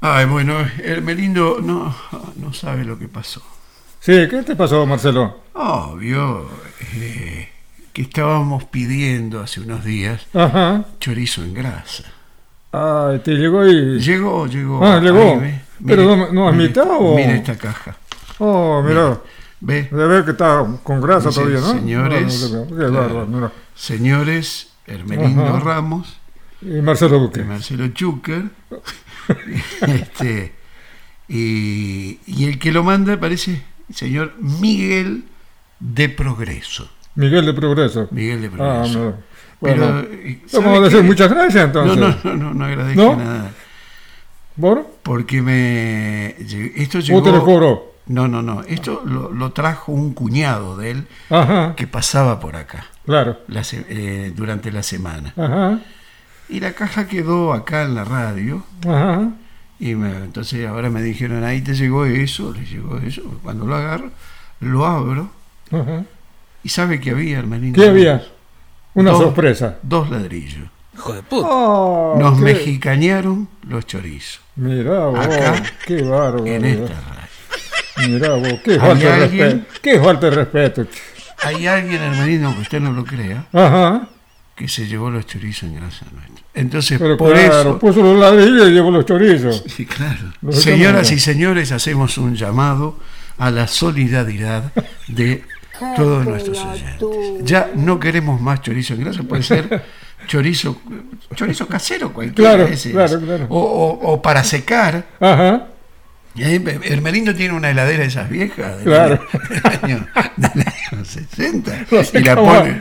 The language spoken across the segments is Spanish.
Ay, bueno, Hermelindo no sabe lo que pasó. Sí, ¿qué te pasó, Marcelo? Obvio, que estábamos pidiendo hace unos días chorizo en grasa. Ay, ¿te llegó y...? Llegó. Llegó. Ahí, ¿Pero no has mitad o...? Mire esta caja. Oh, mira. ¿Ve? De ver que está con grasa Dice, todavía, ¿no? Señores, Qué bárbaro, mira. Señores, Hermelindo Ramos y Marcelo Duque. y Marcelo Chucker. Y el que lo manda parece el señor Miguel de Progreso. Miguel de Progreso. No. Bueno, vamos a decir muchas gracias entonces. No agradezco nada. ¿Bueno? Porque esto llegó... ¿Usted le cobró? No. Esto lo trajo un cuñado de él que pasaba por acá. Claro. Durante la semana. Ajá. Y la caja quedó acá en la radio. Ajá. Y entonces ahora me dijeron, ahí te llegó eso, le llegó eso. Cuando lo agarro, lo abro. Ajá. ¿Y sabe qué había, Hermelino? ¿Qué había? Una sorpresa. 2 ladrillos. Hijo de puta. Nos mexicanearon los chorizos. Mirá vos, acá, qué bárbaro. En esta radio. Mirá vos, qué falta de respeto. Qué falta de respeto. Hay alguien, Hermelino, que usted no lo crea, que se llevó los chorizos en grasa nuestra. Entonces, pero por eso... puso los ladrillos y llevó los chorizos. Sí, claro. Señoras y señores, hacemos un llamado a la solidaridad de todos nuestros oyentes. Ya no queremos más chorizo en grasa, puede ser chorizo casero cualquiera. Claro. O para secar. Ajá. Hermelindo tiene una heladera de esas viejas del año 60 y la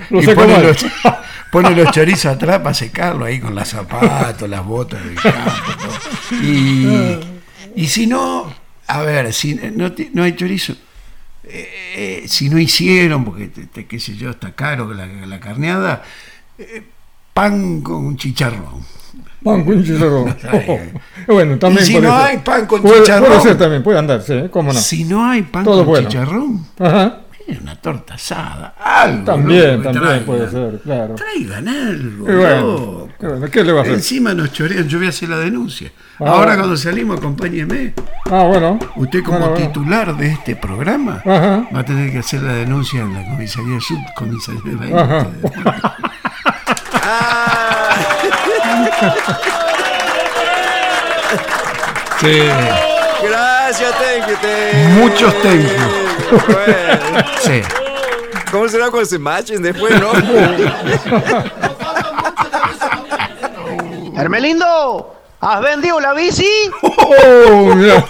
pone los chorizos atrás para secarlo ahí con los zapatos, las botas del campo. Y si no, a ver, si no hay chorizo, si no hicieron, porque qué sé yo, está caro la carneada, pan con chicharrón. Pan con chicharrón. Bueno, también. Y si no hay pan con chicharrón. Puede ser también, puede andar, sí, cómo no. Si no hay pan todo con bueno. chicharrón, una torta asada, algo. También puede ser, claro. Traigan algo. Bueno, ¿qué le va a hacer? Encima nos chorean, yo voy a hacer la denuncia. Ahora cuando salimos, acompáñeme. Bueno. Usted como titular de este programa va a tener que hacer la denuncia en la comisaría subcomisaría de Bahía. Sí. Gracias, thank you. Muchos thank you. Bueno. Sí. ¿Cómo será cuando se machen después, no? Hermelindo, ¿has vendido la bici? Mira.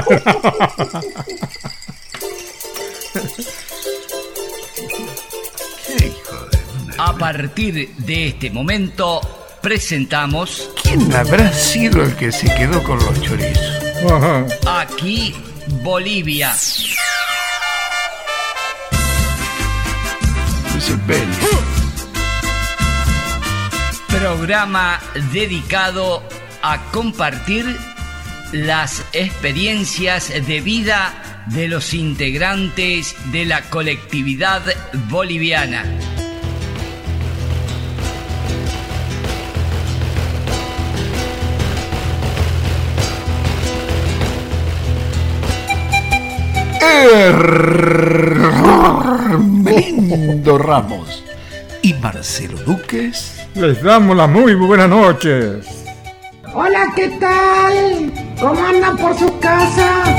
A partir de este momento presentamos... ¿Quién habrá sido el que se quedó con los chorizos? Aquí Bolivia. Es el Beli. Programa dedicado a compartir las experiencias de vida de los integrantes de la colectividad boliviana. Hermelindo Ramos y Marcelo Duques les damos las muy buenas noches. Hola, ¿qué tal? ¿Cómo andan por sus casas?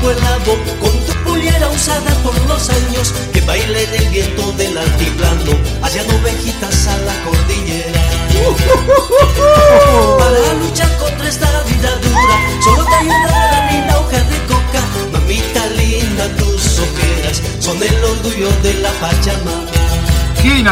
Con tu pollera usada por los años, que baile en el viento del altiplano. Pachamama. Gina.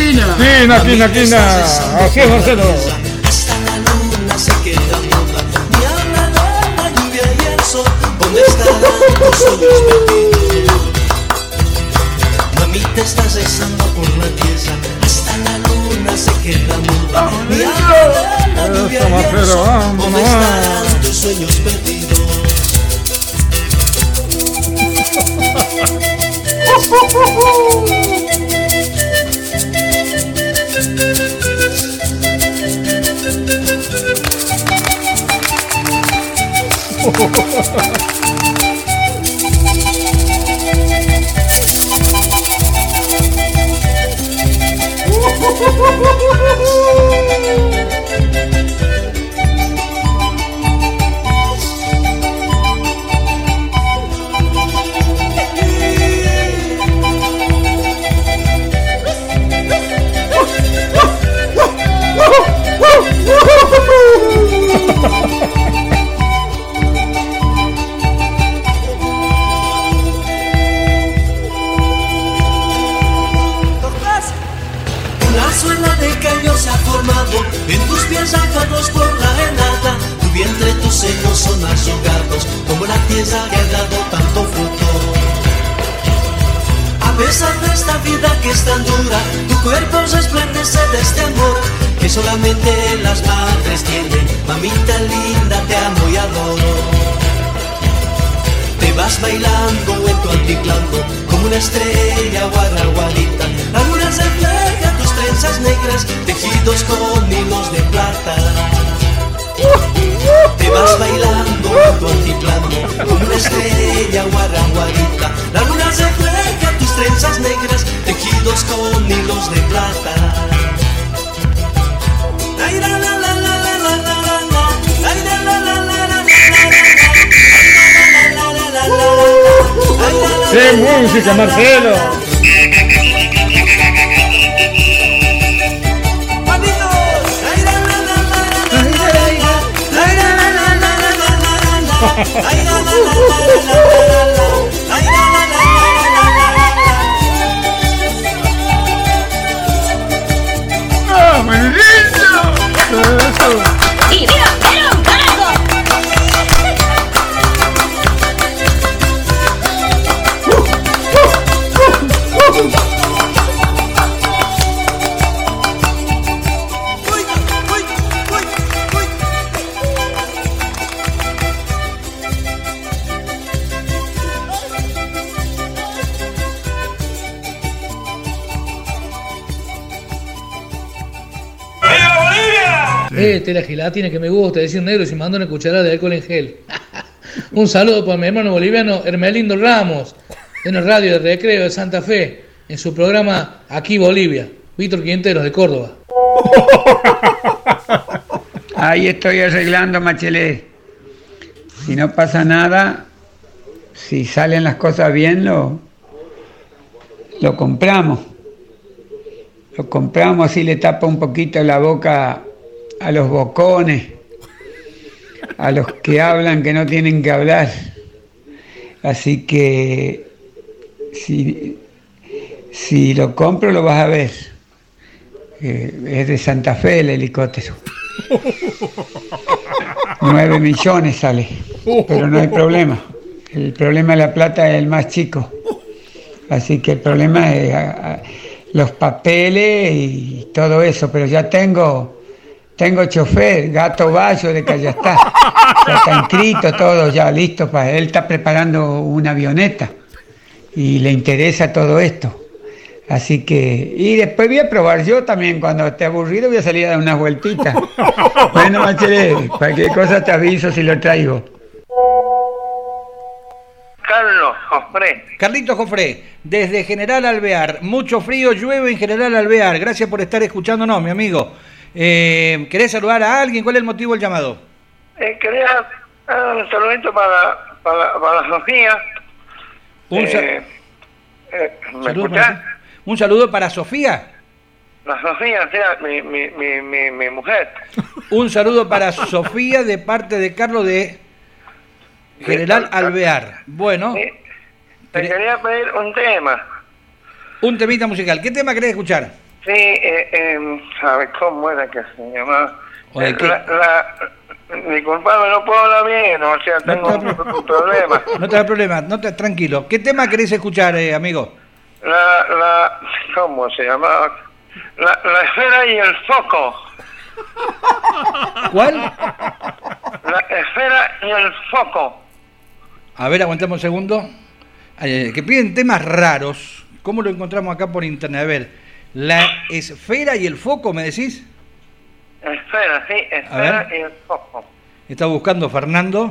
Así es, Marcelo. Hasta la luna se queda muda. Ni habla de la lluvia y el sol. ¿Dónde estarán tus sueños perdidos? Mamita, estás rezando por la tierra. Hasta la luna se queda muda. Ni habla de la lluvia y el sol. ¿Dónde estarán tus sueños perdidos? Una suela de caño se ha formado en tus pies sacados por la helada. Tu vientre, tus senos son arrugados como la tierra que ha dado tanto fruto. A pesar de esta vida que es tan dura, tu cuerpo resplandece de este amor que solamente las madres tienen. Mamita linda, te amo y adoro. Te vas bailando en tu altiplano como una estrella guaraguarita. La luna refleja tus trenzas negras tejidos con hilos de plata. Te vas bailando en tu altiplano como una estrella guaraguarita. La luna refleja tus trenzas negras tejidos con hilos de plata. Ay, la, la, la, la, la, la, la, la. Ay, la, la, la, la, la, la, la. ¡Qué música, Marcelo! ¡Ah, Manolito! ¡Eso! ¡Y viva Perón, carajo! La gelatina que me gusta, decir negro y mando una cucharada de alcohol en gel. Un saludo para mi hermano boliviano Hermelindo Ramos, en el radio de Recreo de Santa Fe, en su programa Aquí Bolivia. Víctor Quinteros de Córdoba. Ahí estoy arreglando, Machelet. Si no pasa nada, si salen las cosas bien, lo compramos. Lo compramos, así le tapa un poquito la boca a los bocones, a los que hablan que no tienen que hablar. Así que si lo compro lo vas a ver. Es de Santa Fe el helicóptero. 9 millones sale, pero no hay problema. El problema de la plata es el más chico. Así que el problema es los papeles y todo eso, pero ya tengo chofer, Gato Bayo de Callastá. Ya está inscrito todo, ya listo para él. Está preparando una avioneta y le interesa todo esto. Así que, y después voy a probar yo también, cuando esté aburrido voy a salir a dar unas vueltitas. Bueno, Machelet, cualquier cosa te aviso si lo traigo. Carlos Jofré. Carlitos Jofré, desde General Alvear. Mucho frío, llueve en General Alvear. Gracias por estar escuchándonos, mi amigo. ¿Querés saludar a alguien? ¿Cuál es el motivo del llamado? Quería dar un saludito para Sofía. ¿Me escuchás? ¿Un saludo para Sofía? La Sofía, o sea, mi mujer. Un saludo para Sofía de parte de Carlos de General Alvear. Bueno. Sí. Te quería pedir un tema. Un temita musical. ¿Qué tema querés escuchar? Sí, a ver, ¿cómo era que se llamaba? Disculpame, no puedo hablar bien, o sea, tengo un problema. No te da problema, tranquilo. ¿Qué tema querés escuchar, amigo? ¿Cómo se llamaba? La esfera y el foco. ¿Cuál? La esfera y el foco. A ver, aguantamos un segundo. Que piden temas raros. ¿Cómo lo encontramos acá por internet? A ver, la esfera y el foco, ¿me decís? Esfera, sí, esfera y el foco. ¿Está buscando Fernando?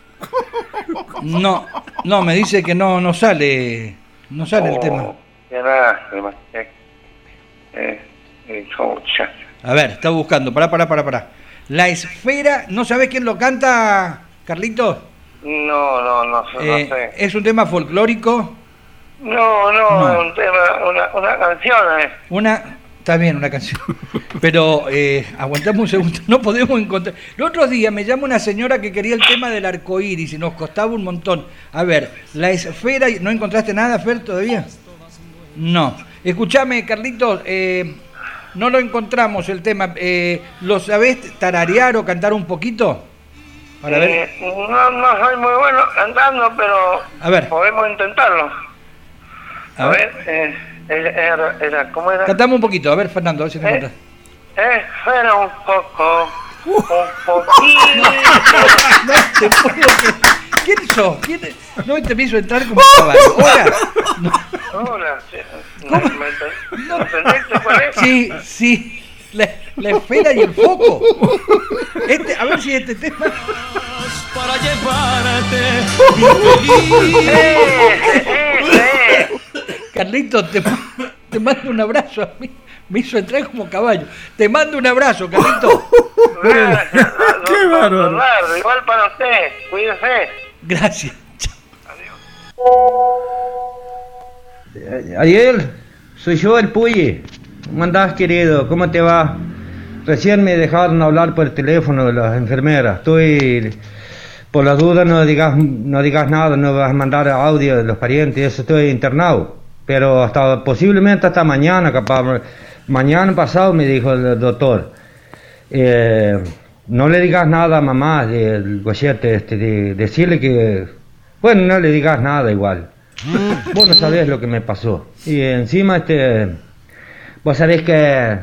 No, me dice que no sale el tema. Qué lástima. A ver, está buscando, pará. La esfera, ¿no sabés quién lo canta, Carlitos? No sé. ¿Es un tema folclórico? No, es un tema, una canción. Está bien, una canción. Pero aguantamos un segundo, no podemos encontrar. El otro día me llama una señora que quería el tema del arco iris y nos costaba un montón. A ver, la esfera, ¿no encontraste nada, Fer, todavía? No. Escuchame, Carlitos, no lo encontramos el tema. ¿Lo sabés tararear o cantar un poquito? Para ver. No soy muy bueno cantando, pero a ver, podemos intentarlo. A ver, ¿cómo era? Cantamos un poquito, a ver, Fernando, a ver si te encuentras. Espera un poco, un poquito. No te puedo creer. ¿Quién sos? No te pienso entrar como caballo. Hola. ¿Cómo? ¿No entendiste cuál es? Sí. La esfera y el foco. A ver si este tema. Para llevarte Carlitos, te mando un abrazo a mí. Me hizo entrar como caballo. Te mando un abrazo, Carlitos. Qué bárbaro. Igual para usted. Cuídese. Gracias. Ariel, soy yo, el Puyi. ¿Cómo andás, querido? ¿Cómo te va? Recién me dejaron hablar por el teléfono de las enfermeras. Por las dudas, no digas nada, no vas a mandar audio de los parientes, eso, estoy internado. Pero posiblemente hasta mañana, capaz. Mañana pasado me dijo el doctor. No le digas nada a mamá del gollete, decirle que... Bueno, no le digas nada igual. Vos no sabés lo que me pasó. Y encima, vos sabés que...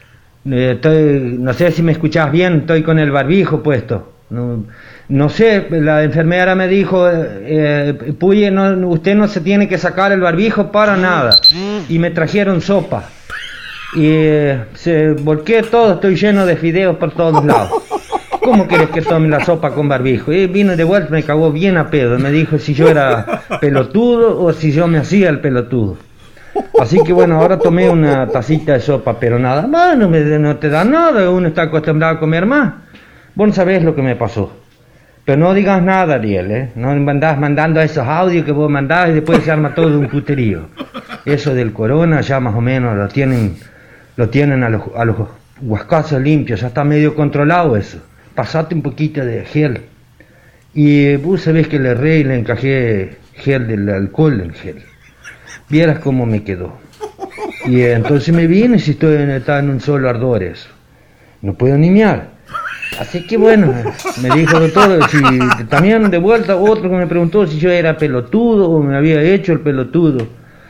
no sé si me escuchás bien, estoy con el barbijo puesto. No sé, la enfermera me dijo, Puye, usted no se tiene que sacar el barbijo para nada. Y me trajeron sopa. Y se volqué todo, estoy lleno de fideos por todos lados. ¿Cómo querés que tome la sopa con barbijo? Y vino de vuelta, me cagó bien a pedo. Me dijo si yo era pelotudo o si yo me hacía el pelotudo. Así que bueno, ahora tomé una tacita de sopa, pero nada más, no te da nada, uno está acostumbrado a comer más. Vos no sabés lo que me pasó. Pero no digas nada, Ariel, No andás mandando esos audios que vos mandás y después se arma todo un puterío. Eso del corona ya más o menos lo tienen a los huascazos limpios, ya está medio controlado eso. Pasate un poquito de gel. Y vos sabés que le encajé gel del alcohol en gel. Vieras cómo me quedó. Y entonces me vine si está en un solo ardor eso. No puedo ni mear. Así que bueno, me dijo el doctor, también de vuelta otro que me preguntó si yo era pelotudo o me había hecho el pelotudo.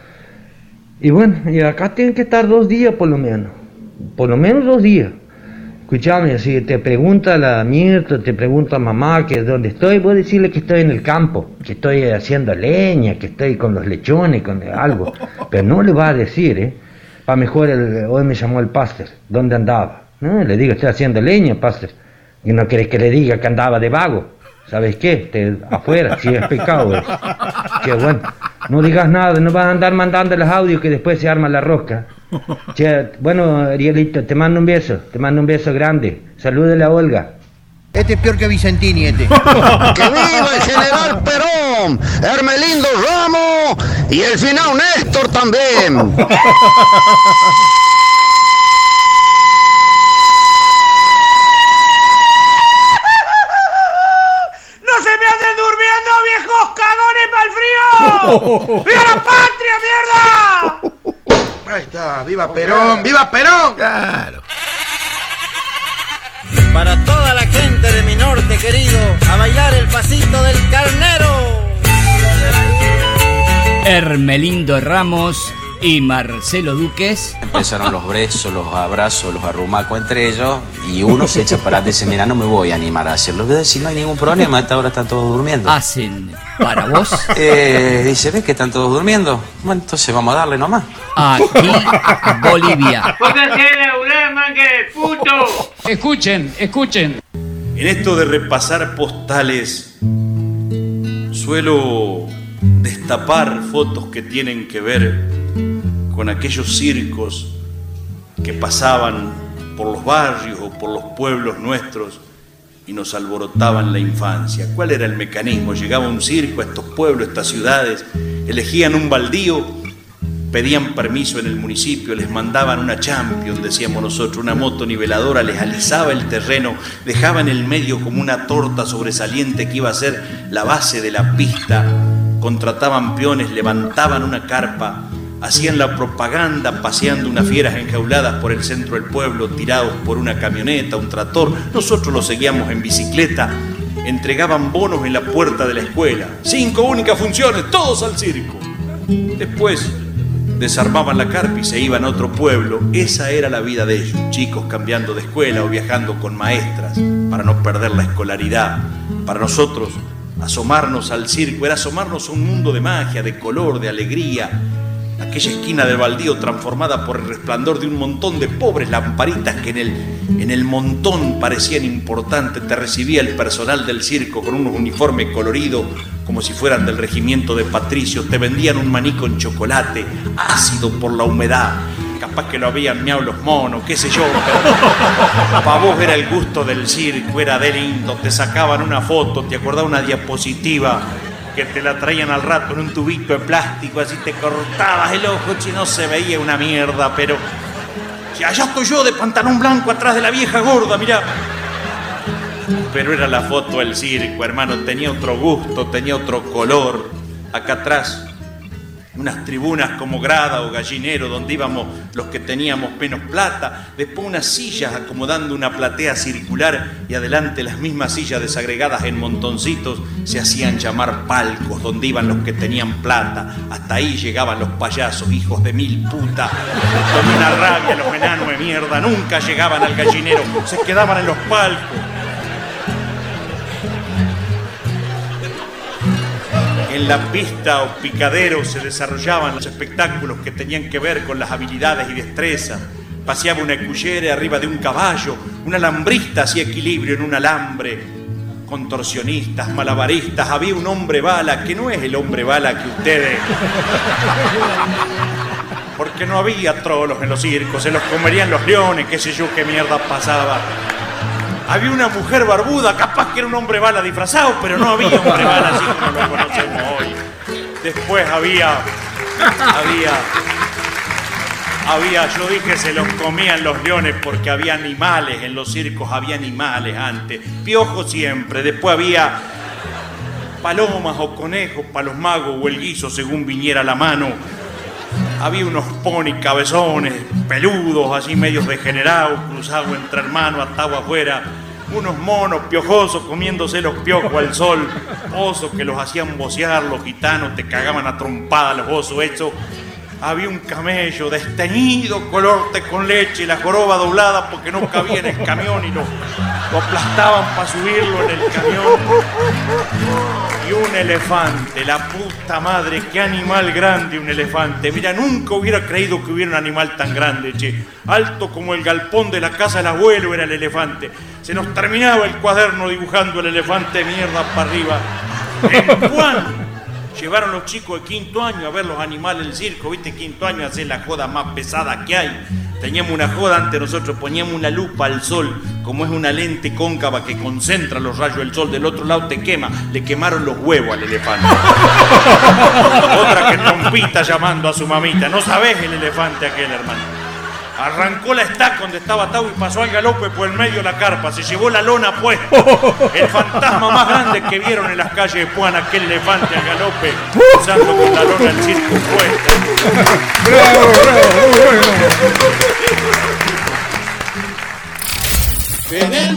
Y bueno, y acá tienen que estar 2 días por lo menos 2 días. Escuchame, si te pregunta la Mirta, te pregunta mamá que dónde estoy, vos decirle que estoy en el campo, que estoy haciendo leña, que estoy con los lechones, con algo. Pero no le va a decir, Pa' mejor, hoy me llamó el pastor, ¿dónde andaba? No, le digo, estoy haciendo leña, pastor. Y no querés que le diga que andaba de vago. ¿Sabes qué? Afuera, si es pecado. Che, bueno, no digas nada, no vas a andar mandando los audios que después se arma la rosca. Che, bueno, Arielito, te mando un beso grande. Salúdale a Olga. Este es peor que Vicentini, ¡Que viva el general Perón! ¡Hermelindo Ramos! ¡Y el final Néstor también! ¡Viejos cagones para el frío! ¡Viva la patria, mierda! Ahí está, ¡viva Perón! ¡Viva Perón! Claro. Para toda la gente de mi norte querido, a bailar el pasito del carnero. Hermelindo Ramos y Marcelo Duques. Empezaron los besos, los abrazos, los arrumacos entre ellos y uno se echa para adelante y dice, mira, no me voy a animar a hacerlo. Voy a decir, no hay ningún problema, a esta hora están todos durmiendo. ¿Hacen para vos? Dice, ¿ves que están todos durmiendo? Bueno, entonces vamos a darle nomás. Aquí, Bolivia. puto! Escuchen. En esto de repasar postales, suelo destapar fotos que tienen que ver con aquellos circos que pasaban por los barrios o por los pueblos nuestros y nos alborotaban la infancia. ¿Cuál era el mecanismo? Llegaba un circo a estos pueblos, estas ciudades, elegían un baldío, pedían permiso en el municipio, les mandaban una champion, decíamos nosotros, una moto niveladora, les alisaba el terreno, dejaba en el medio como una torta sobresaliente que iba a ser la base de la pista, contrataban peones, levantaban una carpa, hacían la propaganda paseando unas fieras enjauladas por el centro del pueblo, tirados por una camioneta, un tractor. Nosotros los seguíamos en bicicleta, entregaban bonos en la puerta de la escuela. 5 únicas funciones, todos al circo. Después desarmaban la carpa y se iban a otro pueblo. Esa era la vida de ellos, chicos cambiando de escuela o viajando con maestras para no perder la escolaridad. Para nosotros, asomarnos al circo era asomarnos a un mundo de magia, de color, de alegría. Aquella esquina del baldío transformada por el resplandor de un montón de pobres lamparitas que en el montón parecían importantes. Te recibía el personal del circo con unos uniformes coloridos como si fueran del regimiento de patricios. Te vendían un maní con chocolate, ácido por la humedad. Capaz que lo habían meado los monos, qué sé yo, pero para vos era el gusto del circo, era de lindo. Te sacaban una foto, te acordaba una diapositiva que te la traían al rato en un tubito de plástico, así te cortabas el ojo, y no se veía una mierda, pero allá estoy yo de pantalón blanco atrás de la vieja gorda, mirá. Pero era la foto del circo, hermano, tenía otro gusto, tenía otro color. Acá atrás, unas tribunas como grada o gallinero donde íbamos los que teníamos menos plata, después unas sillas acomodando una platea circular y adelante las mismas sillas desagregadas en montoncitos se hacían llamar palcos donde iban los que tenían plata. Hasta ahí llegaban los payasos, hijos de mil puta, con una rabia los enanos de mierda, nunca llegaban al gallinero, se quedaban en los palcos. En la pista o picadero se desarrollaban los espectáculos que tenían que ver con las habilidades y destrezas. Paseaba una escullera arriba de un caballo, un alambrista hacía equilibrio en un alambre, contorsionistas, malabaristas, había un hombre bala que no es el hombre bala que ustedes... Porque no había trolos en los circos, se los comerían los leones, qué sé yo qué mierda pasaba. Había una mujer barbuda, capaz que era un hombre bala disfrazado, pero no había hombre bala así como lo conocemos hoy. Después había, yo dije se los comían los leones porque había animales, en los circos había animales antes. Piojos siempre, después había palomas o conejos para los magos o el guiso según viniera la mano. Había unos pony cabezones, peludos, así medios degenerados, cruzados entre hermanos, atados afuera. Unos monos piojosos comiéndose los piojos al sol. Osos que los hacían vocear, los gitanos te cagaban a trompadas los osos hechos. Había un camello desteñido, color té con leche, y la joroba doblada porque no cabía en el camión y lo aplastaban para subirlo en el camión. Y un elefante, la puta madre, qué animal grande un elefante. Mira, nunca hubiera creído que hubiera un animal tan grande, che. Alto como el galpón de la casa del abuelo era el elefante. Se nos terminaba el cuaderno dibujando el elefante mierda para arriba. En Juan llevaron los chicos de quinto año a ver los animales del circo, viste, quinto año hace la joda más pesada que hay. Teníamos una joda antes, nosotros poníamos una lupa al sol, como es una lente cóncava que concentra los rayos del sol, del otro lado te quema. Le quemaron los huevos al elefante. Otra que trompita llamando a su mamita, no sabés el elefante aquel, hermano. Arrancó la estaca donde estaba atado y pasó al galope por el medio de la carpa. Se llevó la lona puesta. El fantasma más grande que vieron en las calles de Puan, aquel elefante al galope, usando con la lona el circo puesta. ¡Bravo, bravo, bravo!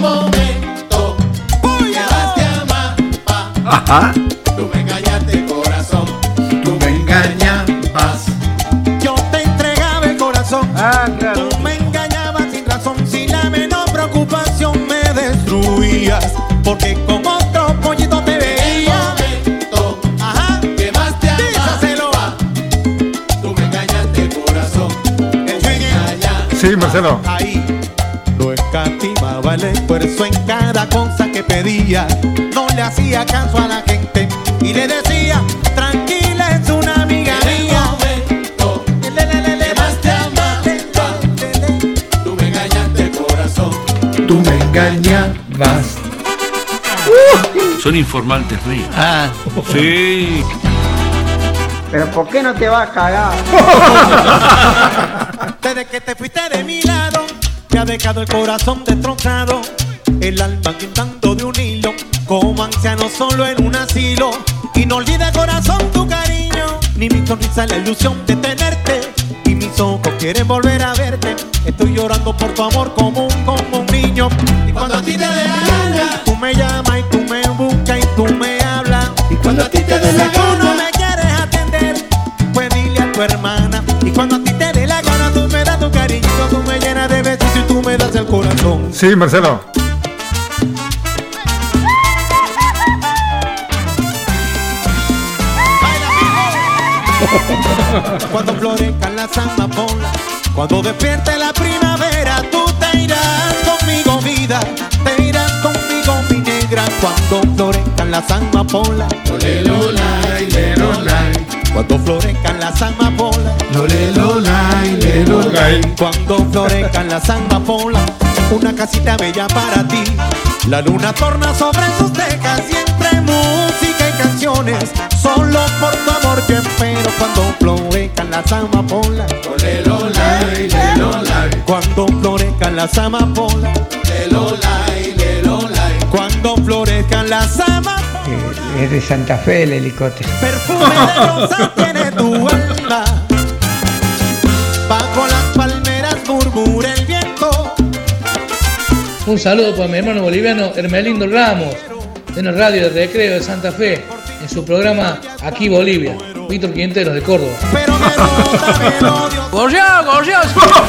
momento llevaste a mapa. Ajá. Tú me engañaste, corazón. Tú me engañabas. Yo te entregaba el corazón. Claro. Tú me engañabas sin razón. Sin la menor preocupación me destruías. Porque con otro pollito te veía. Ajá. Llevaste a Díselo. Tú me engañaste, corazón. El swing Sí, Marcelo. ahí. Lo escatimaba el esfuerzo en cada cosa que pedía. No le hacía caso a la gente y le decía, tranquila, es una amiga mía. Llevaste a mapa. Tú me engañaste, corazón. Tú me engañabas. Son informantes míos. Ah, Sí. Pero ¿por qué no te vas a cagar? Desde que te fuiste de mi lado, te ha dejado el corazón destrozado, el alma quitando de un hilo, como anciano solo en un asilo. Y no olvida, corazón, tu cariño, ni mi sonrisa la ilusión de tenerte. Y mis ojos quieren volver a verte. Estoy llorando por tu amor como un niño. Y cuando a ti te dé la gana, tú me llamas y tú me buscas y tú me hablas. Y cuando a ti te dé la gana, tú no me quieres atender, pues dile a tu hermana. Y cuando a ti te dé la gana, tú me das tu cariñito, tú me llenas de besos y tú me das el corazón. Sí, Marcelo. Cuando florezcan las amapolas, cuando despierte la primavera, tú te irás conmigo, vida, te irás conmigo, mi negra. Cuando florezcan las amapolas, cuando florezcan las amapolas, cuando florezcan las amapolas, una casita bella para ti. La luna torna sobre sus tejas y entre música y canciones, solo por tu amor yo espero. Cuando florezcan las amapolas, cuando florezcan las amapolas, cuando florezcan las amapolas. Es de Santa Fe el helicóptero. Perfume de rosa tiene tu alma, bajo las palmeras murmura el viento. Un saludo para mi hermano boliviano Hermelindo Ramos, en la radio de Recreo de Santa Fe, en su programa Aquí Bolivia. Víctor Quinteros de Córdoba. ¡Gorgeos!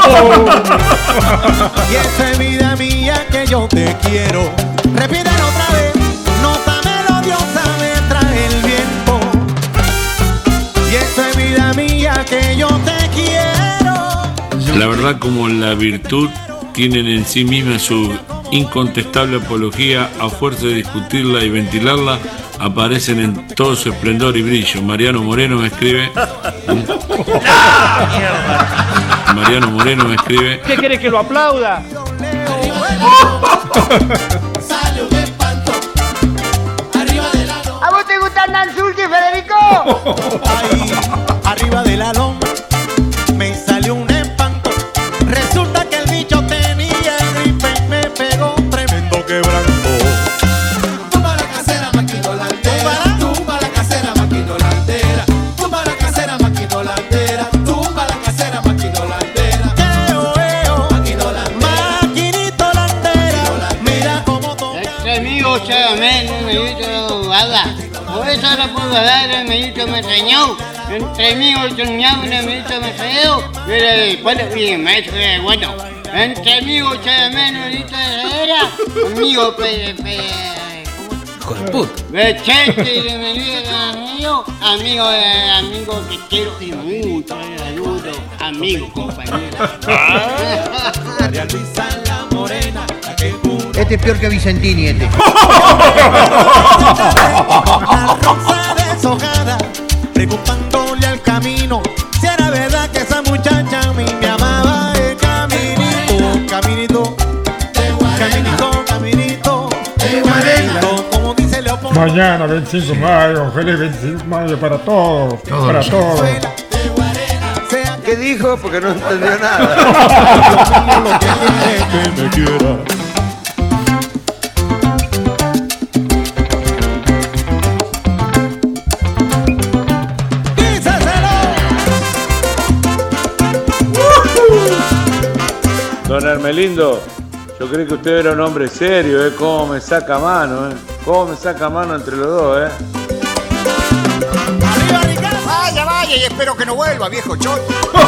Y esa es vida mía que yo te quiero. Repiten otra vez. Nota melodiosa me trae el viento. Y esa es vida mía que yo te quiero. La verdad, como la virtud tienen en sí misma su incontestable apología, a fuerza de discutirla y ventilarla, aparecen en todo su esplendor y brillo. Mariano Moreno me escribe. Mariano Moreno me escribe. ¿Qué querés, que lo aplauda? ¿A vos te gusta Nanzulti, Federico? Ahí, arriba de la loma, me salió un espanto. Resulta que el bicho tenía gripe y me pegó tremendo quebranto. Tumba la casera, maquinolantera. Tumba la casera, maquinolantera. Tumba la casera, maquinolantera. Tumba la casera, maquinolantera. Maquinito lantera. Mira cómo toca. Este amigo Chayamén, un medito habla. Por eso no puedo dar, el medito me enseñó. Entre amigos soñaba, el medito me enseñó. Mira, bueno, bien, maestro, bueno. Entre amigos Chayamén, el medito era. Amigo, hijo de puta. Bechete, bienvenido, amigo que quiero y mucho, saludo, amigo, compañero. Este es peor que Vicentini, este. La rosa deshojada, preguntándole al camino si era verdad que esa muchacha a mí me amaba. El caminito, caminito, caminito, caminito, caminito, como dice Leopoldo. Mañana 25 de mayo, feliz 25 de mayo para todos, para todos. ¿Qué dijo? Porque no entendió nada. Que me quiera. Don Hermelindo, Yo creí que usted era un hombre serio, Cómo me saca mano, Cómo me saca mano entre los dos, Vaya, vaya, y espero que no vuelva, viejo chon.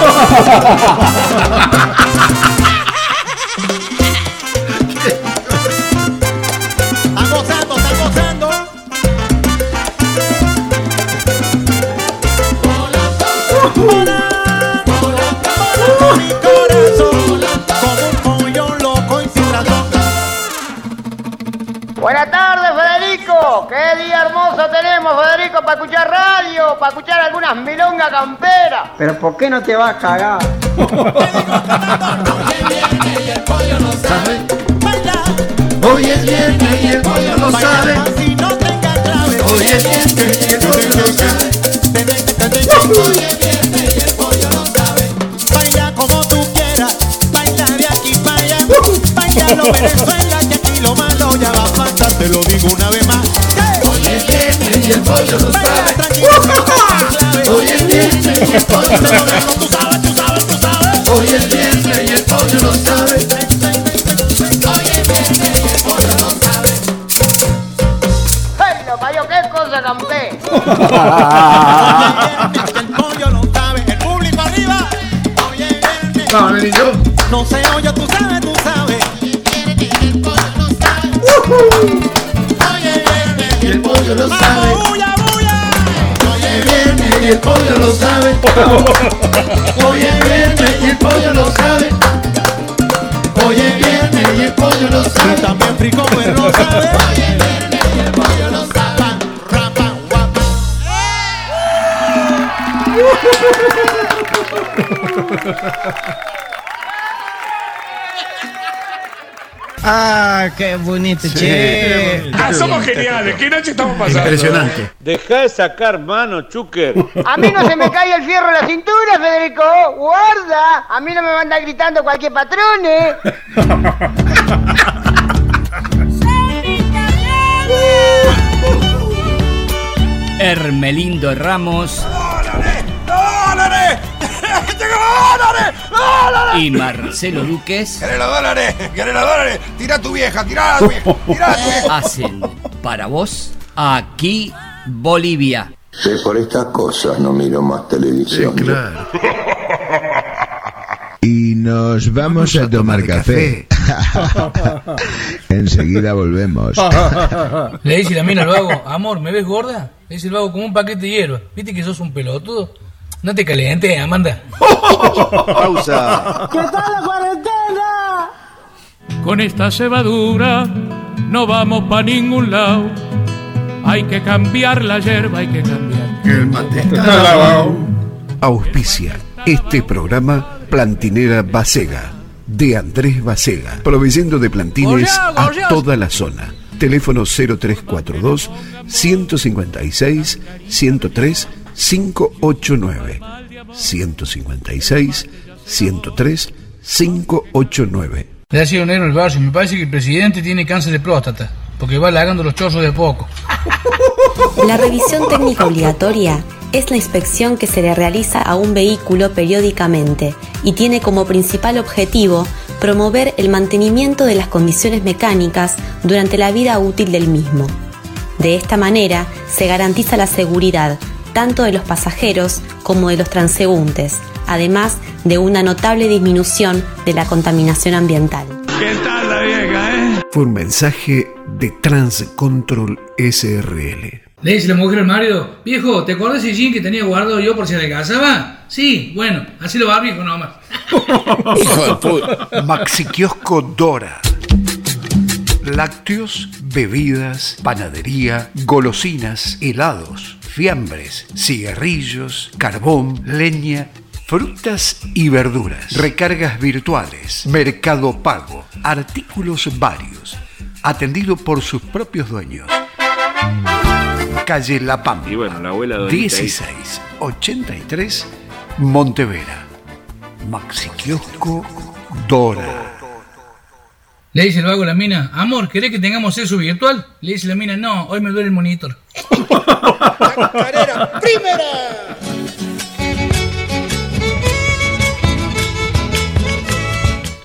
Están gozando, están gozando. Mi corazón, como un pollo loco y sin razón. Buenas tardes, Federico. Qué día hermoso tenemos, Federico, para escuchar radio, para escuchar algunas milongas camperas. Pero ¿por qué no te vas a cagar? Hoy es viernes y el pollo lo sabe. Hoy es viernes y el pollo lo sabe. Hoy es viernes y el pollo lo sabe. Baila como tú quieras, baila de aquí para allá. Bailalo Venezuela, que aquí lo malo ya va a pasar, te lo digo una vez más. Hoy es viernes y el pollo lo sabe. Hoy es viernes y el pollo lo sabe. Tú sabes, tú sabes, tú sabes. Hoy es viernes y el pollo lo sabe. Hoy es viernes y el pollo lo sabe. ¡Hey, lo parió! ¡Qué cosa campé! El pollo lo sabe, el público arriba. Hoy es viernes. Vamos, Benito. No se oye, tú sabes, tú sabes. Hoy es viernes y el pollo lo sabe. ¡Bulla, bulla! Hoy es viernes y el pollo lo sabe. Hoy es viernes y el pollo lo sabe. Hoy es viernes y el pollo lo sabe. Y también Frico lo sabe. Hoy es viernes y el pollo lo sabe. Ah, qué bonito, che. Somos geniales. ¿Qué noche estamos pasando? Impresionante. Deja de sacar mano, Chúquer. A mí no se me cae el fierro en la cintura, Federico. Guarda. A mí no me va a andar gritando cualquier patrón, Hermelindo Ramos ¡Dólares! ¡Dólares! y Marcelo Duques ¡Querés los dólares! ¡Querés los dólares! ¡Tira a tu vieja! ¡Tirá a tu vieja! ¡Tirá a tu vieja! hacen para vos Aquí Bolivia. Por estas cosas no miro más televisión. Claro. Y nos vamos a tomar café. Enseguida volvemos. Le dice la mina al vago: amor, ¿me ves gorda? Le dice el vago: como un paquete de hierba. ¿Viste que sos un pelotudo? No te calientes, Amanda. Pausa. ¿Qué tal la cuarentena? Con esta cebadura no vamos pa' ningún lado. Hay que cambiar la yerba, hay que cambiar. El mate está lavado. Auspicia este programa Plantinera Basega, de Andrés Basega, proveyendo de plantines a toda la zona. Teléfono 0342 156 103 589 156 103 589. Le ha sido negro el barrio. Me parece que el presidente tiene cáncer de próstata, porque va halagando los chorros de a poco. La revisión técnica obligatoria es la inspección que se le realiza a un vehículo periódicamente y tiene como principal objetivo promover el mantenimiento de las condiciones mecánicas durante la vida útil del mismo. De esta manera se garantiza la seguridad tanto de los pasajeros como de los transeúntes, además de una notable disminución de la contaminación ambiental. ¿Qué tal la vieja, Fue un mensaje de Transcontrol SRL. Le dice la mujer al marido: viejo, ¿te acuerdas de ese jean que tenía guardado yo por si adelgazaba? Sí, bueno, así lo va, viejo, nomás. Hijo de puta. Maxi Kiosco Dora. Lácteos, bebidas, panadería, golosinas, helados, fiambres, cigarrillos, carbón, leña, frutas y verduras, recargas virtuales, mercado pago, artículos varios, atendido por sus propios dueños. Calle La Pampa, Y bueno, la abuela Donita 1683, Montevera. Maxi Kiosco Dora. Le dice el vago a la mina: amor, ¿querés que tengamos sexo virtual? Le dice la mina: no, hoy me duele el monitor. ¡Chacarera primera!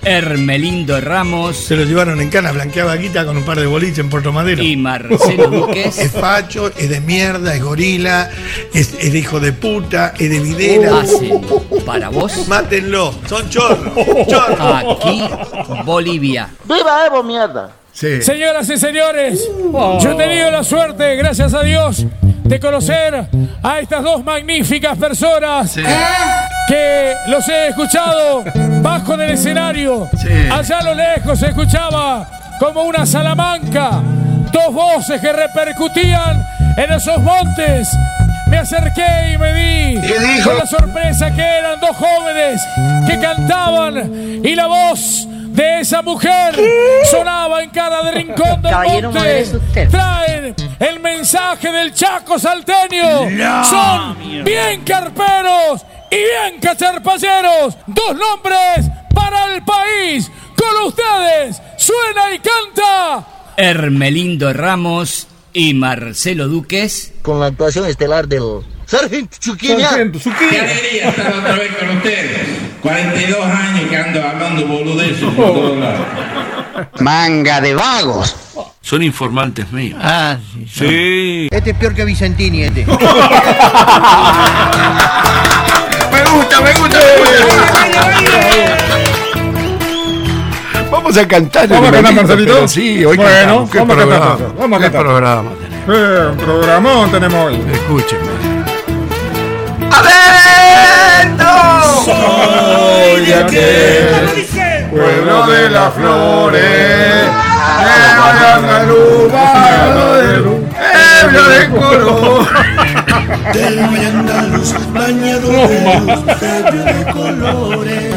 Hermelindo Ramos. Se lo llevaron en cana, blanqueaba guita con un par de boliches en Puerto Madero. Y Marcelo Duques. Es facho, es de mierda, es gorila, es de hijo de puta, es de videra. Hacen para vos. Mátenlo, son chorros. Aquí, Bolivia. ¡Viva Evo, mierda! Sí. Señoras y señores, yo he tenido la suerte, gracias a Dios, de conocer a estas dos magníficas personas que los he escuchado bajo del escenario. Allá a lo lejos se escuchaba como una salamanca, dos voces que repercutían en esos montes. Me acerqué y me di con la sorpresa que eran dos jóvenes que cantaban y la voz de esa mujer sonaba en cada rincón del monte. Traen el mensaje del Chaco salteño. Son bien carperos y bien cacharpayeros. Dos nombres para el país. Con ustedes suena y canta Hermelindo Ramos y Marcelo Duques. Con la actuación estelar del Sargento Chuquilla. Qué alegría estar otra vez con ustedes. 42 años que ando hablando boludeces por todos lados. Manga de vagos. Son informantes míos. Ah, Sí. Este es peor que Vicentini, este. Me gusta. Vamos a cantar. ¿Vamos a cantar, Marcelito? Pero sí, hoy bueno, cantamos. ¿Qué vamos programa? a cantar. Vamos a ¿Qué cantar. programa tenemos? Un programón tenemos hoy. Escúcheme. Soy de aquel pueblo de las flores, ebrio de color. Del valle andaluz, bañado de luz, ebrio de colores.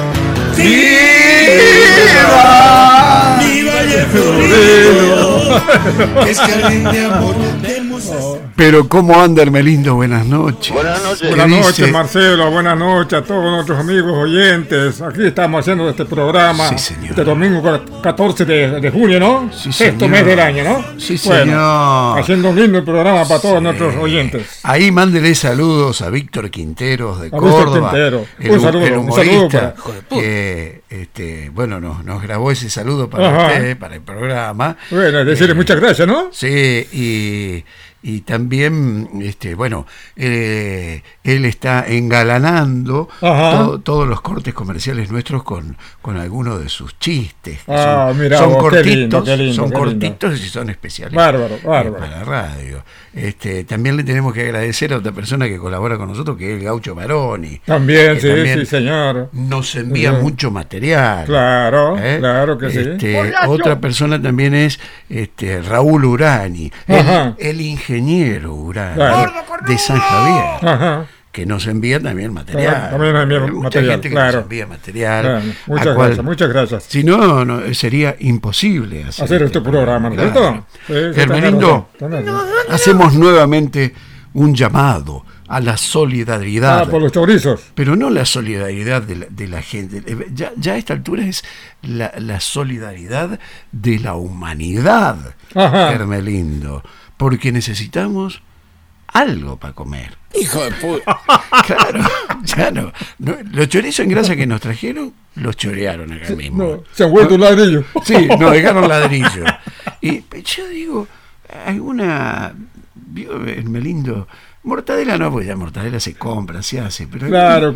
¡Viva! Mi valle florido, que es jardín de amor, de musas. Pero ¿cómo anda Hermelindo? Buenas noches. Buenas noches. Buenas noches, dice? Marcelo. Buenas noches a todos nuestros amigos oyentes. Aquí estamos haciendo este programa. Sí, señor. Este domingo 14 de junio, ¿no? Sí, Sexto señor. mes del año, ¿no? Sí, Bueno, señor. haciendo un lindo programa para todos nuestros oyentes. Ahí mándele saludos a Víctor Quinteros de A Víctor Córdoba. Quintero. El, Un saludo, el un saludo humorista para- que bueno, nos grabó ese saludo para Ajá. usted, para el programa. Bueno, decirle muchas gracias, ¿no? Sí, y también, bueno, él está engalanando Ajá. todos los cortes comerciales nuestros con algunos de sus chistes. Que Ah, mirá son vos, qué cortitos, lindo, qué lindo, son qué lindo. cortitos y son especiales. Bárbaro. Para la radio. También le tenemos que agradecer a otra persona que colabora con nosotros, que es el Gaucho Maroni. También, que sí, también sí, señor. nos envía Ujú. mucho material. Claro, claro que sí. Otra persona también es Raúl Urani, Ajá. el ingeniero Urani, Claro. de San Javier, Ajá. que nos envía también material. Claro, también nos envía Hay mucha material, gente que claro. nos envía material. Claro, muchas a cual- gracias, muchas gracias. Si no, sería imposible hacer Hacer este programa, ¿no es Claro. cierto? Sí, Hermelindo, tenés razón. hacemos nuevamente un llamado a la solidaridad. Por los chorizos. Pero no la solidaridad de la gente. Ya a esta altura es la solidaridad de la humanidad, Ajá. Hermelindo. Porque necesitamos algo para comer. Hijo de puta. Claro, ya no. Los chorizos en grasa que nos trajeron, los chorearon acá mismo. No, se han vuelto un ladrillo. Sí, nos dejaron ladrillo. Y yo digo, alguna. Vio, Hermelindo, mortadela no, porque ya mortadela se compra, se hace. Pero Claro.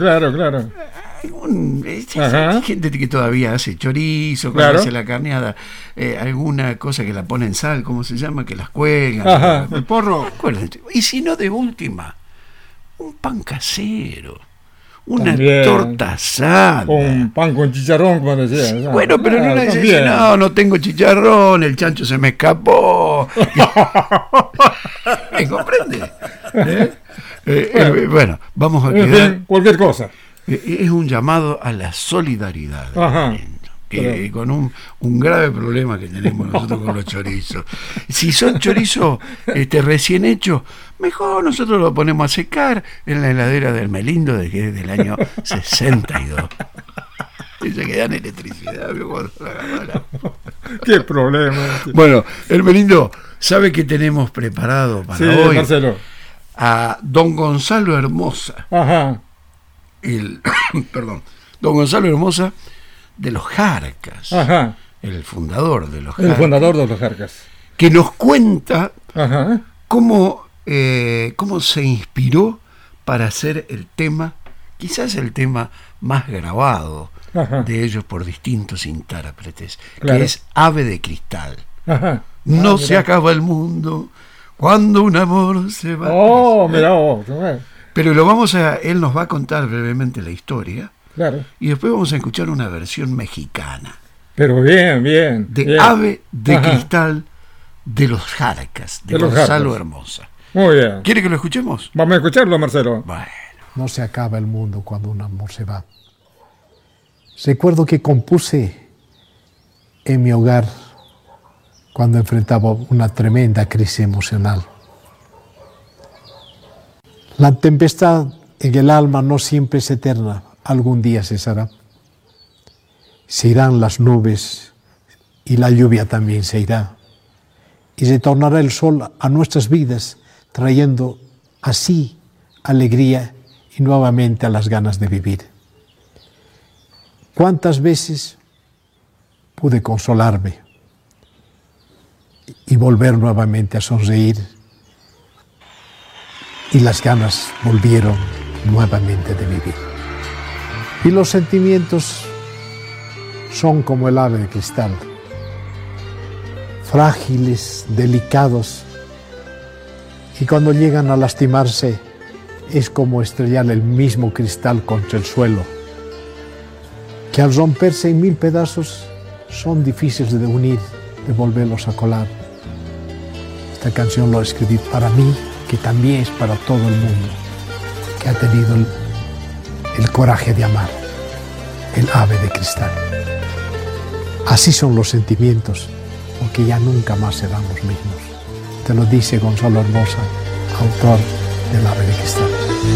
hay gente que todavía hace chorizo, que Claro. hace la carneada, alguna cosa que la pone en sal, ¿cómo se llama? Que las cuelgan. Ajá. El porro. Acuérdense. Y si no, de última, un pan casero, una También. torta asada. Un pan con chicharrón, como decía. Bueno, pero no le dice, también. no tengo chicharrón, el chancho se me escapó. ¿Me comprende? Bueno, vamos a En quedar. fin, cualquier cosa. Es un llamado a la solidaridad. Ajá. Que con un grave problema que tenemos nosotros con los chorizos. Si son chorizos recién hechos, mejor nosotros lo ponemos a secar en la heladera del Hermelindo, que es del año 62. Y se quedan electricidad. Qué problema. Bueno, Hermelindo, ¿sabe qué tenemos preparado para Sí, hoy? Marcelo. A don Gonzalo Hermosa. Ajá. Perdón. Don Gonzalo Hermosa de los Jarcas. Ajá. El fundador de los El Jarcas. fundador de los Jarcas. Que nos cuenta Ajá. cómo se inspiró para hacer el tema, quizás el tema más grabado Ajá. de ellos por distintos intérpretes, Claro. que es Ave de Cristal. Ajá. No se mirá. acaba el mundo cuando un amor se va. Oh, mirá vos. Pero él nos va a contar brevemente la historia. Claro. Y después vamos a escuchar una versión mexicana Pero bien. de bien. Ave de Ajá. Cristal de los Jarcas, de los Gonzalo Jarcas. Hermosa. Muy bien. ¿Quiere que lo escuchemos? Vamos a escucharlo, Marcelo. Bueno. No se acaba el mundo cuando un amor se va. Recuerdo que compuse en mi hogar cuando enfrentaba una tremenda crisis emocional. La tempestad en el alma no siempre es eterna, algún día cesará. Se irán las nubes y la lluvia también se irá. Y retornará el sol a nuestras vidas, trayendo así alegría y nuevamente a las ganas de vivir. ¿Cuántas veces pude consolarme y volver nuevamente a sonreír? Y las ganas volvieron nuevamente de vivir. Y los sentimientos son como el ave de cristal, frágiles, delicados, y cuando llegan a lastimarse es como estrellar el mismo cristal contra el suelo, que al romperse en mil pedazos son difíciles de unir, de volverlos a colar. Esta canción lo escribí para mí, que también es para todo el mundo, que ha tenido el coraje de amar, el ave de cristal. Así son los sentimientos, porque ya nunca más serán los mismos. Te lo dice Gonzalo Hermosa, autor del ave de cristal.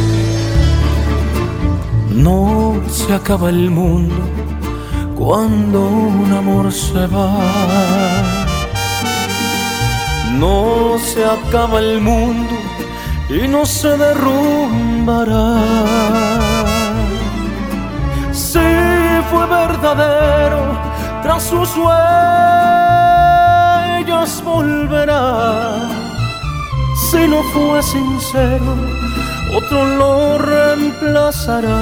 No se acaba el mundo cuando un amor se va. No se acaba el mundo y no se derrumbará. Si fue verdadero, tras sus huellas volverá. Si no fue sincero, otro lo reemplazará.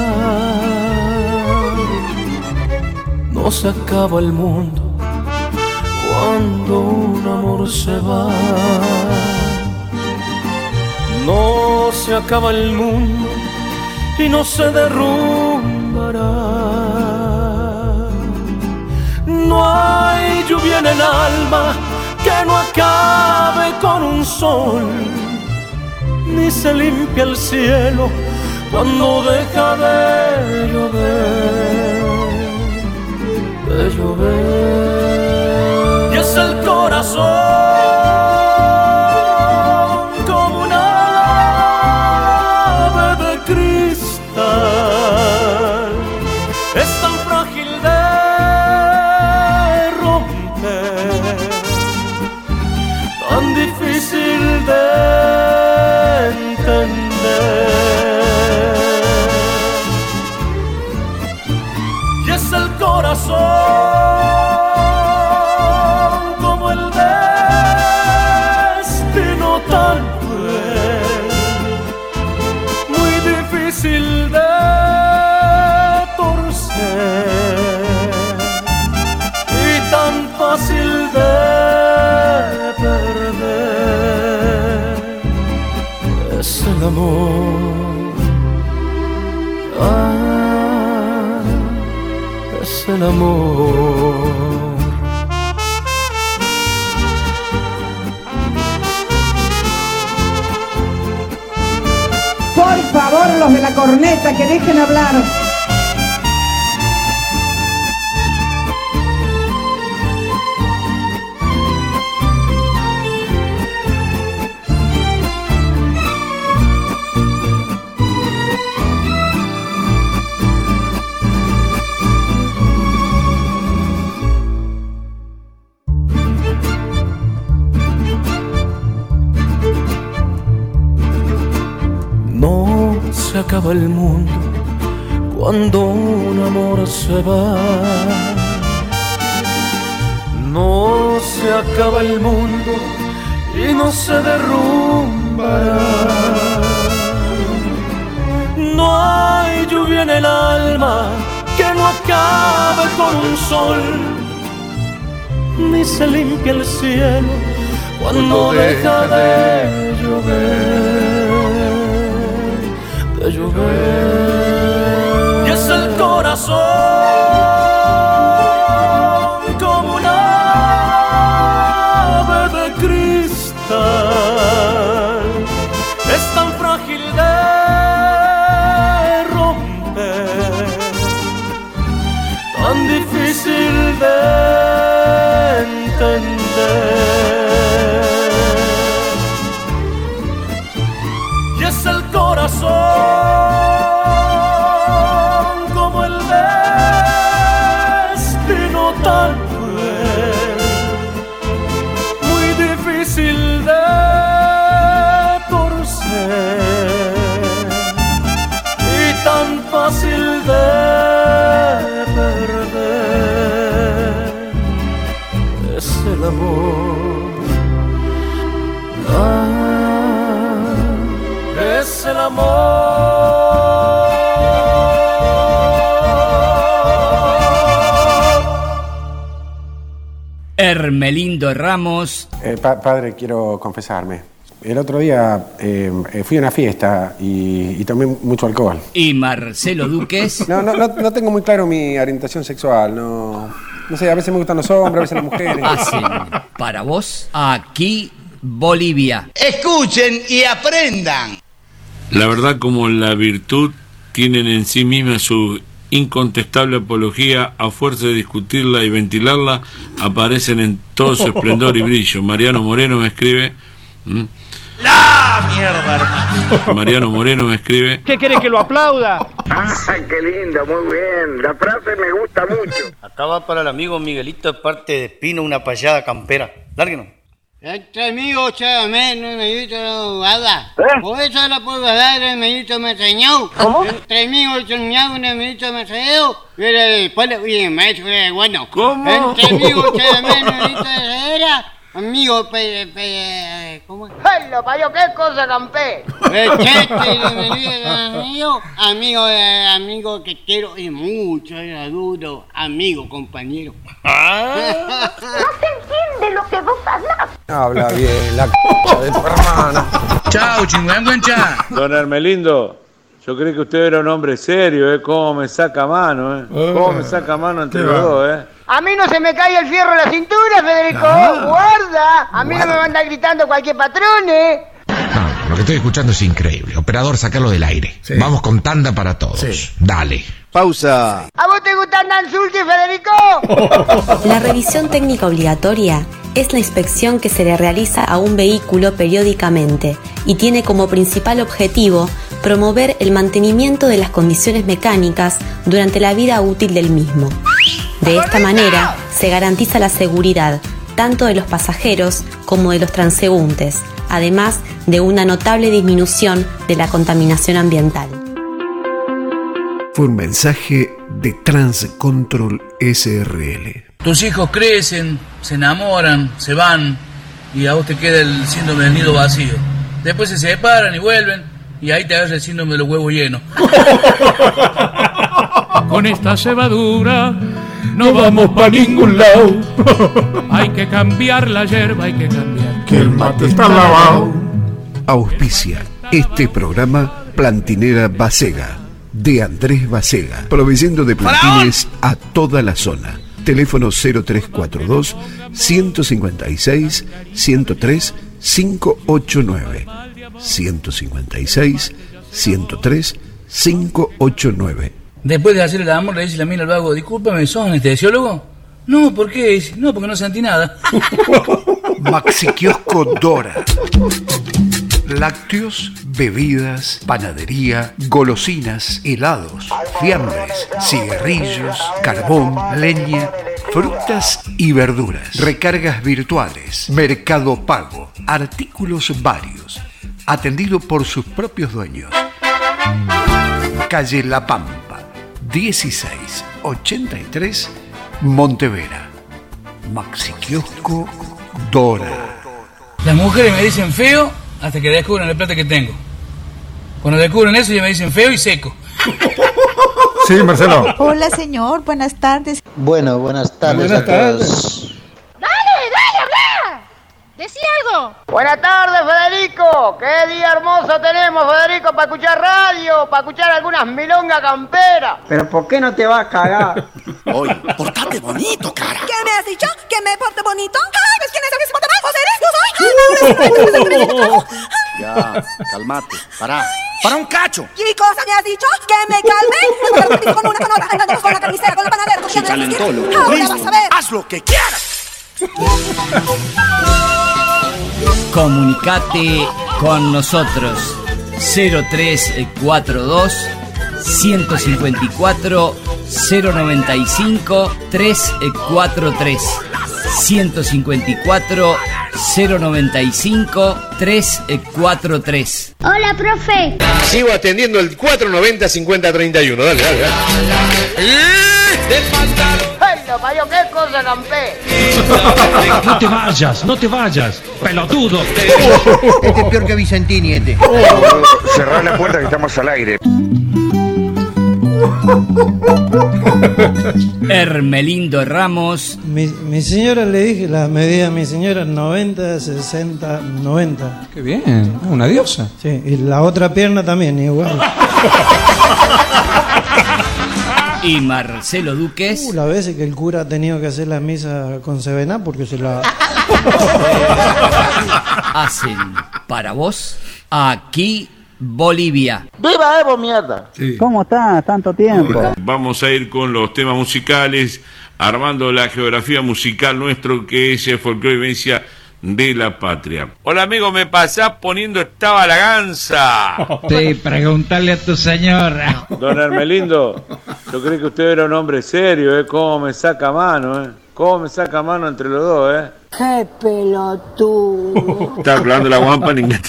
No se acaba el mundo cuando un amor se va. No se acaba el mundo y no se derrumbará. No hay lluvia en el alma que no acabe con un sol, ni se limpia el cielo cuando deja de llover, de llover. Y es el corazón como una ave de cristal, es tan frágil de romper, tan difícil de entender. Y es el corazón como el destino tan cruel, muy difícil de torcer y tan fácil de perder. Es el amor, es el amor. Por favor, los de la corneta, que dejen hablar. No se acaba el mundo cuando un amor se va. No se acaba el mundo y no se derrumbará. No hay lluvia en el alma que no acabe con un sol, ni se limpia el cielo cuando deja de llover, y es el corazón como un ave de cristal, es tan frágil de romper, tan difícil de entender, y es el corazón como el destino tan cruel, muy difícil de torcer y tan fácil de perder. Es el amor, es el amor. Hermelindo Ramos. Padre, quiero confesarme. El otro día fui a una fiesta y tomé mucho alcohol. Y Marcelo Dúquez. No tengo muy claro mi orientación sexual. No sé, a veces me gustan los hombres, a veces las mujeres. Hacen para vos aquí Bolivia. Escuchen y aprendan. La verdad como la virtud tienen en sí misma su incontestable apología, a fuerza de discutirla y ventilarla, aparecen en todo su esplendor y brillo. Mariano Moreno me escribe... ¡La mierda, hermano! Mariano Moreno me escribe... ¿Qué quiere que lo aplauda? ¡Qué lindo! Muy bien. La frase me gusta mucho. Acá va para el amigo Miguelito de parte de Pino una payada campera. Lárguenos. Entre amigos, chavamente, me dicho nada. Por eso la puedo dar, me dicho me enseñó. ¿Cómo? Entre amigos, me dicho me enseñó. Pero después, bien, maestro, bueno. ¿Cómo? Entre amigos, chavamente, me dicho era. Amigo, ¿cómo es? ¡Ay, lo parió! ¿Qué cosa, campé? Amigo que quiero y mucho, era duro. Amigo, compañero. No se entiende lo que vos hablas. Habla bien, la c*** de tu hermana. Chao, chingüengüencha. Don Hermelindo, yo creí que usted era un hombre serio, ¿eh? Cómo me saca mano, Cómo me saca mano entre los dos, A mí no se me cae el fierro en la cintura, Federico. Guarda. A mí no me va a andar gritando cualquier patrón, No, lo que estoy escuchando es increíble. Operador, sacarlo del aire. Sí. Vamos con tanda para todos. Sí. Dale. Pausa. ¿A vos te gusta andar sulky, Federico? La revisión técnica obligatoria es la inspección que se le realiza a un vehículo periódicamente y tiene como principal objetivo promover el mantenimiento de las condiciones mecánicas durante la vida útil del mismo. De esta manera se garantiza la seguridad tanto de los pasajeros como de los transeúntes, además de una notable disminución de la contaminación ambiental. Fue un mensaje de Transcontrol SRL. Tus hijos crecen, se enamoran, se van y a vos te queda el síndrome del nido vacío. Después se separan y vuelven y ahí te agarra el síndrome de los huevos llenos. Con esta cebadura no vamos para ningún lado. Hay que cambiar la yerba, hay que cambiar. Que el mate está lavado. Auspicia este programa Plantinera Basega, de Andrés Basega, proveyendo de plantines a toda la zona. Teléfono 0342 156 103 589 156 103 589. Después de hacer el amor le dice la mina al vago: discúlpame, ¿sos anestesiólogo? No, ¿por qué? Dice, no, porque no sentí nada. Maxi Kiosco Dora. Lácteos, bebidas, panadería, golosinas, helados, fiambres, cigarrillos, carbón, leña, frutas y verduras, recargas virtuales, mercado pago, artículos varios, atendido por sus propios dueños. Calle La Pampa, 1683, Montevera. Maxi Kiosco Dora. Las mujeres me dicen feo hasta que descubren la plata que tengo. Cuando descubren eso ya me dicen feo y seco. Sí, Marcelo. Hola, señor. Buenas tardes. Bueno, buenas tardes a todos. ¡Dale, habla! ¡Decí algo! Buenas tardes, Federico. Qué día hermoso tenemos, Federico, para escuchar radio, para escuchar algunas milongas camperas. Pero ¿por qué no te vas a cagar? Oye, portate bonito, cara. ¿Qué me has dicho? ¿Que me porte bonito? ¿Sabes quién es el que se porta mal? ¿Vos eres? ¿Yo soy? Ya, calmate. Para un cacho. ¿Qué cosa me has dicho? ¿Que me calme? Con una, con otra, andamos con la carnicera, con la panadera, con Si calentó lo que ahora vas a ver. haz lo que quieras. Comunicate con nosotros 0342 154 095 343 154 095 343. Hola, profe. Sigo atendiendo el 490-5031. Dale. ¡Ay, lo parió! ¡Qué cosa campé! No te vayas, pelotudo. Este es peor que Vicentini, este. Cerrá la puerta que estamos al aire. Hermelindo Ramos. Mi señora, le dije la medida a mi señora, 90, 60, 90. Qué bien, una diosa. Sí, y la otra pierna también, igual. Y Marcelo Duques. Las veces que el cura ha tenido que hacer la misa con Sevená porque se la... Hacen para vos aquí Bolivia. ¡Viva Evo, mierda! Sí. ¿Cómo está? Tanto tiempo. Vamos a ir con los temas musicales, armando la geografía musical nuestro, que es el folclore y vivencia de la patria. Hola, amigo, ¿me pasás poniendo Estaba la Gansa? Sí, preguntarle a tu señora. Don Hermelindo, yo creí que usted era un hombre serio, ¿eh? ¿Cómo me saca mano, ¿Cómo me saca mano entre los dos, ¡Qué pelotudo! Está hablando la guampa en inglés.